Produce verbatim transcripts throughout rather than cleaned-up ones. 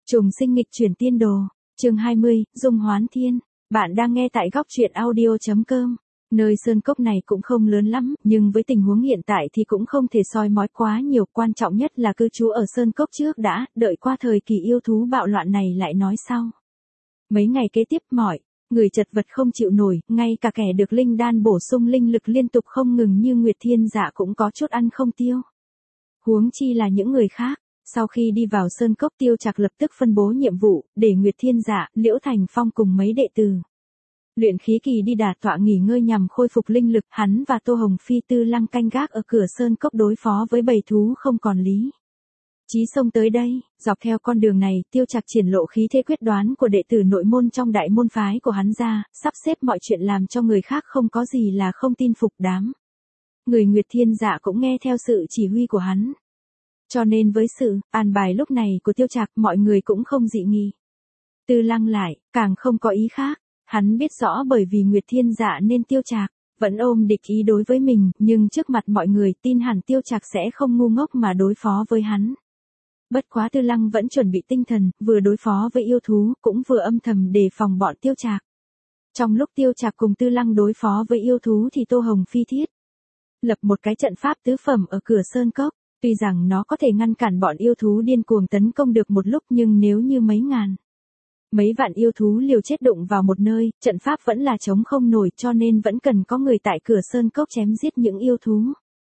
Trùng sinh nghịch chuyển tiên đồ, chương hai mươi, Dung Hoán Thiên. Bạn đang nghe tại góc truyện audio chấm com. Nơi sơn cốc này cũng không lớn lắm, nhưng với tình huống hiện tại thì cũng không thể soi mói quá nhiều, quan trọng nhất là cư trú ở sơn cốc trước đã, đợi qua thời kỳ yêu thú bạo loạn này lại nói sau. Mấy ngày kế tiếp mọi người chật vật không chịu nổi, ngay cả kẻ được linh đan bổ sung linh lực liên tục không ngừng như Nguyệt Thiên Dạ cũng có chút ăn không tiêu. Huống chi là những người khác. Sau khi đi vào sơn cốc, Tiêu Trạc lập tức phân bố nhiệm vụ, để Nguyệt Thiên Dạ, Liễu Thành Phong cùng mấy đệ tử luyện khí kỳ đi đả tọa nghỉ ngơi nhằm khôi phục linh lực. Hắn và Tô Hồng Phi Tư Lăng canh gác ở cửa sơn cốc đối phó với bầy thú không còn lý Chí xông tới đây. Dọc theo con đường này, Tiêu Trạc triển lộ khí thế quyết đoán của đệ tử nội môn trong đại môn phái của hắn ra, sắp xếp mọi chuyện làm cho người khác không có gì là không tin phục. Đám người Nguyệt Thiên Dạ cũng nghe theo sự chỉ huy của hắn. Cho nên với sự an bài lúc này của Tiêu Trạc, mọi người cũng không dị nghị. Tư Lăng lại, càng không có ý khác. Hắn biết rõ bởi vì Nguyệt Thiên Dạ nên Tiêu Trạc vẫn ôm địch ý đối với mình, nhưng trước mặt mọi người tin hẳn Tiêu Trạc sẽ không ngu ngốc mà đối phó với hắn. Bất quá Tư Lăng vẫn chuẩn bị tinh thần, vừa đối phó với yêu thú, cũng vừa âm thầm đề phòng bọn Tiêu Trạc. Trong lúc Tiêu Trạc cùng Tư Lăng đối phó với yêu thú thì Tô Hồng Phi thiết lập một cái trận pháp tứ phẩm ở cửa sơn cốc. Tuy rằng nó có thể ngăn cản bọn yêu thú điên cuồng tấn công được một lúc, nhưng nếu như mấy ngàn, mấy vạn yêu thú liều chết đụng vào một nơi, trận pháp vẫn là chống không nổi, cho nên vẫn cần có người tại cửa sơn cốc chém giết những yêu thú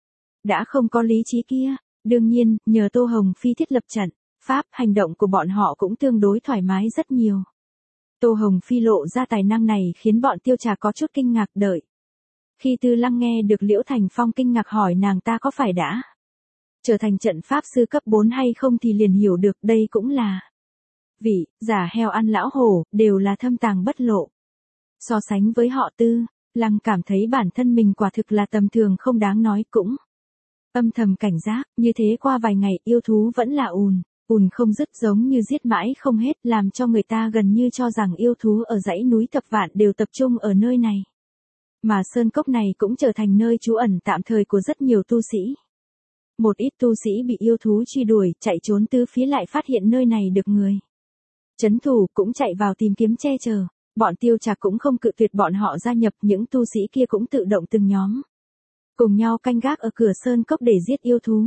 đã không có lý trí kia. Đương nhiên, nhờ Tô Hồng Phi thiết lập trận pháp, hành động của bọn họ cũng tương đối thoải mái rất nhiều. Tô Hồng Phi lộ ra tài năng này khiến bọn Tiêu Trạc có chút kinh ngạc. Đợi khi Tư Lăng nghe được Liễu Thành Phong kinh ngạc hỏi nàng ta có phải đã trở thành trận pháp sư cấp bốn hay không thì liền hiểu được đây cũng là vị giả heo ăn lão hổ, đều là thâm tàng bất lộ. So sánh với họ Tư Lăng cảm thấy bản thân mình quả thực là tầm thường không đáng nói, cũng âm thầm cảnh giác. Như thế qua vài ngày, yêu thú vẫn là ùn ùn không dứt, giống như giết mãi không hết, làm cho người ta gần như cho rằng yêu thú ở dãy núi Thập Vạn đều tập trung ở nơi này. Mà sơn cốc này cũng trở thành nơi trú ẩn tạm thời của rất nhiều tu sĩ. Một ít tu sĩ bị yêu thú truy đuổi, chạy trốn tứ phía lại phát hiện nơi này được người trấn thủ, cũng chạy vào tìm kiếm che chở. Bọn Tiêu Trạc cũng không cự tuyệt bọn họ gia nhập, những tu sĩ kia cũng tự động từng nhóm cùng nhau canh gác ở cửa sơn cốc để giết yêu thú.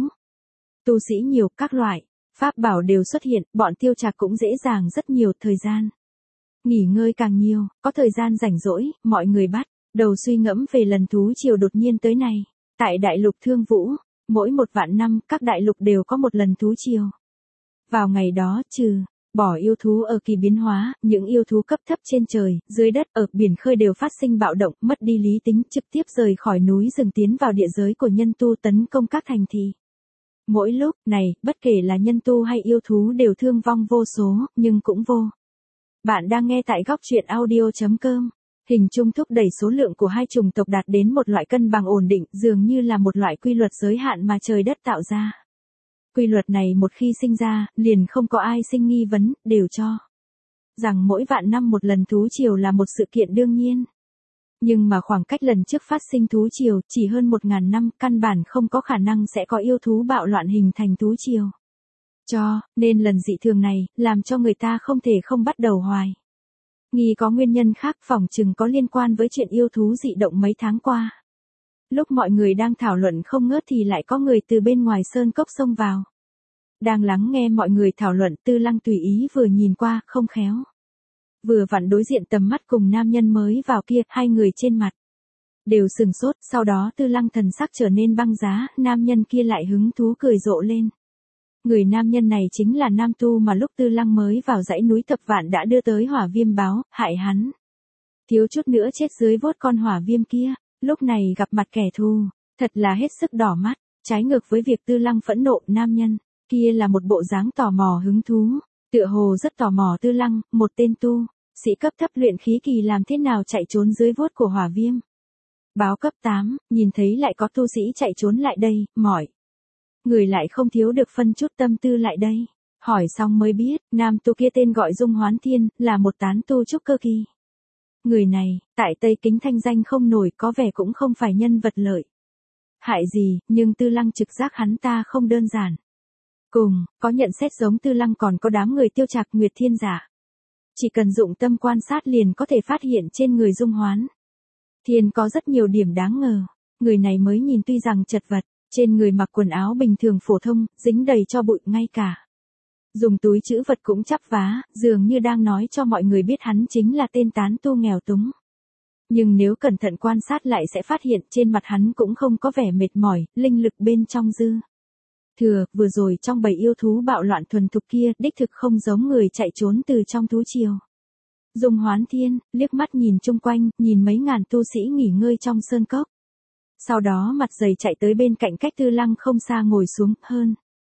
Tu sĩ nhiều, các loại pháp bảo đều xuất hiện, bọn Tiêu Trạc cũng dễ dàng rất nhiều. Thời gian nghỉ ngơi càng nhiều, có thời gian rảnh rỗi, mọi người bắt đầu suy ngẫm về lần thú triều đột nhiên tới này. Tại đại lục Thương Vũ, mỗi một vạn năm, các đại lục đều có một lần thú triều. Vào ngày đó, trừ bỏ yêu thú ở kỳ biến hóa, những yêu thú cấp thấp trên trời, dưới đất, ở biển khơi đều phát sinh bạo động, mất đi lý tính, trực tiếp rời khỏi núi rừng tiến vào địa giới của nhân tu, tấn công các thành thị. Mỗi lúc này, bất kể là nhân tu hay yêu thú đều thương vong vô số, nhưng cũng vô. Bạn đang nghe tại góc truyện audio chấm com. Hình chung thúc đẩy số lượng của hai chủng tộc đạt đến một loại cân bằng ổn định, dường như là một loại quy luật giới hạn mà trời đất tạo ra. Quy luật này một khi sinh ra, liền không có ai sinh nghi vấn, đều cho rằng mỗi vạn năm một lần thú triều là một sự kiện đương nhiên. Nhưng mà khoảng cách lần trước phát sinh thú triều chỉ hơn một ngàn năm, căn bản không có khả năng sẽ có yêu thú bạo loạn hình thành thú triều. Cho nên lần dị thường này, làm cho người ta không thể không bắt đầu hoài nghi có nguyên nhân khác, phỏng chừng có liên quan với chuyện yêu thú dị động mấy tháng qua. Lúc mọi người đang thảo luận không ngớt thì lại có người từ bên ngoài sơn cốc xông vào. Đang lắng nghe mọi người thảo luận, Tư Lăng tùy ý vừa nhìn qua, không khéo vừa vặn đối diện tầm mắt cùng nam nhân mới vào kia. Hai người trên mặt đều sừng sốt, sau đó Tư Lăng thần sắc trở nên băng giá, nam nhân kia lại hứng thú cười rộ lên. Người nam nhân này chính là nam tu mà lúc Tư Lăng mới vào dãy núi Thập Vạn đã đưa tới hỏa viêm báo, hại hắn thiếu chút nữa chết dưới vốt con hỏa viêm kia. Lúc này gặp mặt kẻ thù, thật là hết sức đỏ mắt. Trái ngược với việc Tư Lăng phẫn nộ, nam nhân kia là một bộ dáng tò mò hứng thú, tựa hồ rất tò mò Tư Lăng, một tên tu sĩ cấp thấp luyện khí kỳ làm thế nào chạy trốn dưới vốt của hỏa viêm báo cấp tám. Nhìn thấy lại có tu sĩ chạy trốn lại đây, mọi người lại không thiếu được phân chút tâm tư lại đây. Hỏi xong mới biết, nam tu kia tên gọi Dung Hoán Thiên, là một tán tu trúc cơ kỳ. Người này, tại Tây Kính thanh danh không nổi, có vẻ cũng không phải nhân vật lợi hại gì, nhưng Tư Lăng trực giác hắn ta không đơn giản. Cùng, có nhận xét giống Tư Lăng còn có đám người Tiêu Trạc Nguyệt Thiên Dạ. Chỉ cần dụng tâm quan sát liền có thể phát hiện trên người Dung Hoán Thiên có rất nhiều điểm đáng ngờ. Người này mới nhìn tuy rằng chật vật, trên người mặc quần áo bình thường phổ thông, dính đầy cho bụi ngay cả. Dùng túi trữ vật cũng chắp vá, dường như đang nói cho mọi người biết hắn chính là tên tán tu nghèo túng. Nhưng nếu cẩn thận quan sát lại sẽ phát hiện trên mặt hắn cũng không có vẻ mệt mỏi, linh lực bên trong dư. Thừa, vừa rồi trong bầy yêu thú bạo loạn thuần thục kia, đích thực không giống người chạy trốn từ trong thú triều. Dung Hoán Thiên, liếc mắt nhìn chung quanh, nhìn mấy ngàn tu sĩ nghỉ ngơi trong sơn cốc. Sau đó mặt dày chạy tới bên cạnh cách Tư Lăng không xa ngồi xuống, hơn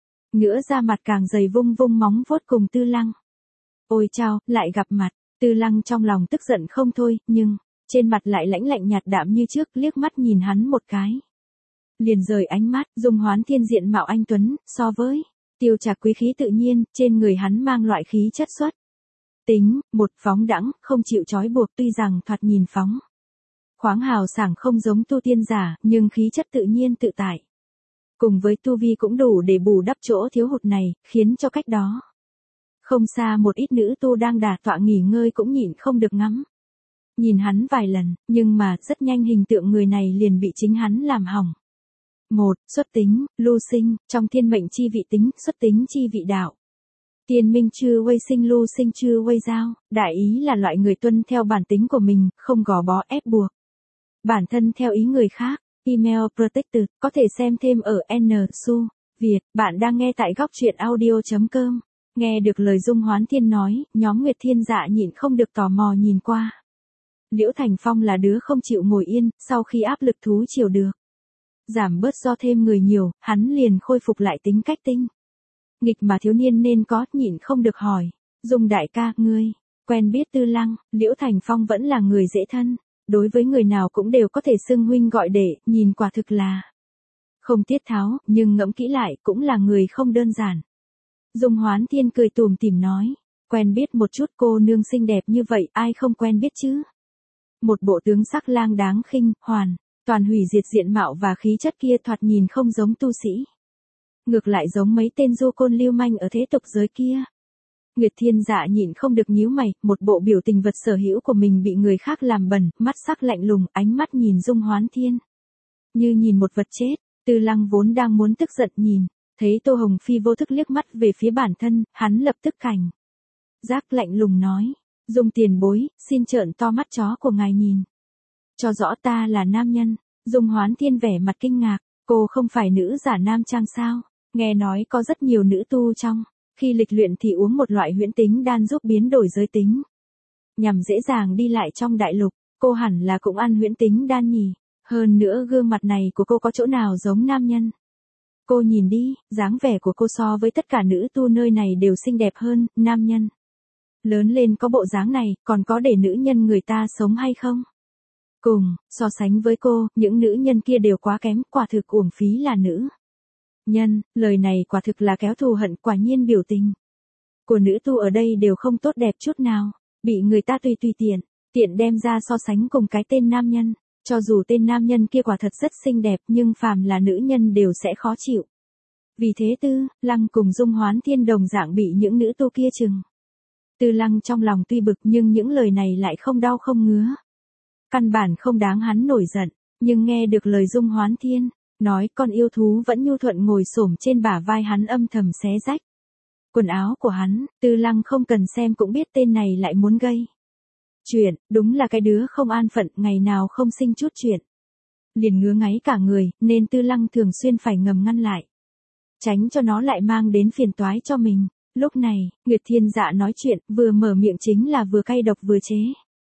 nữa da mặt càng dày vung vung móng vuốt cùng Tư Lăng. Ôi chao, lại gặp mặt, Tư Lăng trong lòng tức giận không thôi, nhưng, trên mặt lại lãnh lạnh nhạt đạm như trước, liếc mắt nhìn hắn một cái. Liền rời ánh mắt, Dung Hoán Thiên diện mạo anh tuấn, so với Tiêu Trạc quý khí tự nhiên, trên người hắn mang loại khí chất xuất tính, một phóng đãng, không chịu trói buộc, tuy rằng thoạt nhìn phóng khoáng hào sảng không giống tu tiên giả, nhưng khí chất tự nhiên tự tại. Cùng với tu vi cũng đủ để bù đắp chỗ thiếu hụt này, khiến cho cách đó không xa một ít nữ tu đang đả tọa nghỉ ngơi cũng nhịn không được ngắm nhìn hắn vài lần, nhưng mà rất nhanh hình tượng người này liền bị chính hắn làm hỏng. Một, xuất tính, lưu sinh, trong thiên mệnh chi vị tính, xuất tính chi vị đạo. Tiên minh chư vây sinh lưu sinh chư vây giao, đại ý là loại người tuân theo bản tính của mình, không gò bó ép buộc bản thân theo ý người khác. Email Protected, có thể xem thêm ở N Su Việt. Bạn đang nghe tại góc truyện audio chấm com. Nghe được lời Dung Hoán Thiên nói, nhóm Nguyệt Thiên Dạ nhịn không được tò mò nhìn qua. Liễu Thành Phong là đứa không chịu ngồi yên, sau khi áp lực thú triều được giảm bớt do thêm người nhiều, hắn liền khôi phục lại tính cách tinh nghịch mà thiếu niên nên có, nhịn không được hỏi. Dung đại ca, ngươi quen biết Tư Lăng? Liễu Thành Phong vẫn là người dễ thân, đối với người nào cũng đều có thể xưng huynh gọi đệ, nhìn quả thực là không tiết tháo, nhưng ngẫm kỹ lại cũng là người không đơn giản. Dung Hoán Thiên cười tủm tỉm nói, quen biết một chút, cô nương xinh đẹp như vậy, ai không quen biết chứ? Một bộ tướng sắc lang đáng khinh, hoàn toàn hủy diệt diện mạo và khí chất kia thoạt nhìn không giống tu sĩ. Ngược lại giống mấy tên du côn lưu manh ở thế tục giới kia. Nguyệt Thiên Dạ nhịn không được nhíu mày, một bộ biểu tình vật sở hữu của mình bị người khác làm bẩn, mắt sắc lạnh lùng, ánh mắt nhìn Dung Hoán Thiên như nhìn một vật chết. Tư Lăng vốn đang muốn tức giận nhìn, thấy Tô Hồng Phi vô thức liếc mắt về phía bản thân, hắn lập tức cảnh giác lạnh lùng nói, Dung tiền bối, xin trợn to mắt chó của ngài nhìn cho rõ ta là nam nhân. Dung Hoán Thiên vẻ mặt kinh ngạc, cô không phải nữ giả nam trang sao? Nghe nói có rất nhiều nữ tu trong khi lịch luyện thì uống một loại huyễn tính đan giúp biến đổi giới tính, nhằm dễ dàng đi lại trong đại lục, cô hẳn là cũng ăn huyễn tính đan nhỉ? Hơn nữa gương mặt này của cô có chỗ nào giống nam nhân? Cô nhìn đi, dáng vẻ của cô so với tất cả nữ tu nơi này đều xinh đẹp hơn, nam nhân lớn lên có bộ dáng này, còn có để nữ nhân người ta sống hay không? Cùng, so sánh với cô, những nữ nhân kia đều quá kém, quả thực uổng phí là nữ nhân. Lời này quả thực là kéo thù hận, quả nhiên biểu tình của nữ tu ở đây đều không tốt đẹp chút nào, bị người ta tùy tùy tiện, tiện đem ra so sánh cùng cái tên nam nhân. Cho dù tên nam nhân kia quả thật rất xinh đẹp, nhưng phàm là nữ nhân đều sẽ khó chịu. Vì thế Tư Lăng cùng Dung Hoán Thiên đồng dạng bị những nữ tu kia chừng. Tư Lăng trong lòng tuy bực nhưng những lời này lại không đau không ngứa. Căn bản không đáng hắn nổi giận, nhưng nghe được lời Dung Hoán Thiên nói, con yêu thú vẫn nhu thuận ngồi xổm trên bả vai hắn âm thầm xé rách quần áo của hắn. Tư Lăng không cần xem cũng biết tên này lại muốn gây chuyện, đúng là cái đứa không an phận, ngày nào không sinh chút chuyện liền ngứa ngáy cả người, nên Tư Lăng thường xuyên phải ngầm ngăn lại, tránh cho nó lại mang đến phiền toái cho mình. Lúc này, Nguyệt Thiên Dạ nói chuyện, vừa mở miệng chính là vừa cay độc vừa chế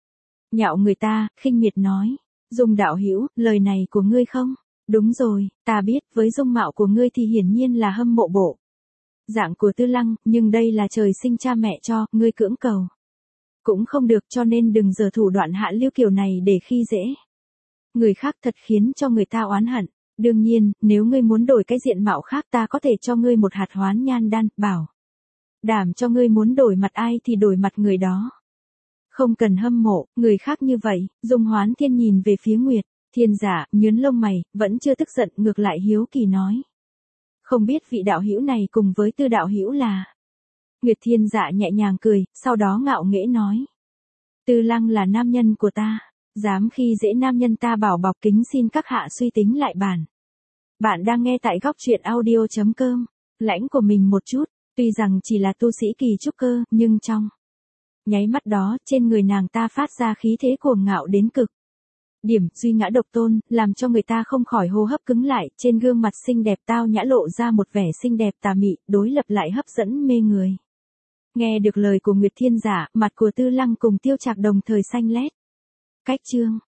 nhạo người ta, khinh miệt nói, Dung đạo hữu, lời này của ngươi không? Đúng rồi, ta biết, với dung mạo của ngươi thì hiển nhiên là hâm mộ bộ dạng của Tư Lăng, nhưng đây là trời sinh cha mẹ cho, ngươi cưỡng cầu cũng không được, cho nên đừng giở thủ đoạn hạ lưu kiểu này để khi dễ người khác, thật khiến cho người ta oán hận. Đương nhiên, nếu ngươi muốn đổi cái diện mạo khác, ta có thể cho ngươi một hạt hoán nhan đan, bảo đảm cho ngươi muốn đổi mặt ai thì đổi mặt người đó. Không cần hâm mộ người khác như vậy. Dung Hoán Thiên nhìn về phía Nguyệt Thiên Dạ, nhướng lông mày, vẫn chưa tức giận, ngược lại hiếu kỳ nói, Không biết vị đạo hữu này cùng với Tư đạo hữu là. Nguyệt Thiên Dạ nhẹ nhàng cười, sau đó ngạo nghễ nói. Tư Lăng là nam nhân của ta, dám khi dễ nam nhân ta bảo bọc kính xin các hạ suy tính lại bản. Bạn đang nghe tại góc truyện audio.com, lãnh của mình một chút, tuy rằng chỉ là tu sĩ kỳ trúc cơ, nhưng trong nháy mắt đó, trên người nàng ta phát ra khí thế cuồng ngạo đến cực. Điểm duy ngã độc tôn, làm cho người ta không khỏi hô hấp cứng lại, trên gương mặt xinh đẹp tao nhã lộ ra một vẻ xinh đẹp tà mị, đối lập lại hấp dẫn mê người. Nghe được lời của Nguyệt Thiên Giả, mặt của Tư Lăng cùng Tiêu Trạc đồng thời xanh lét. Cách chương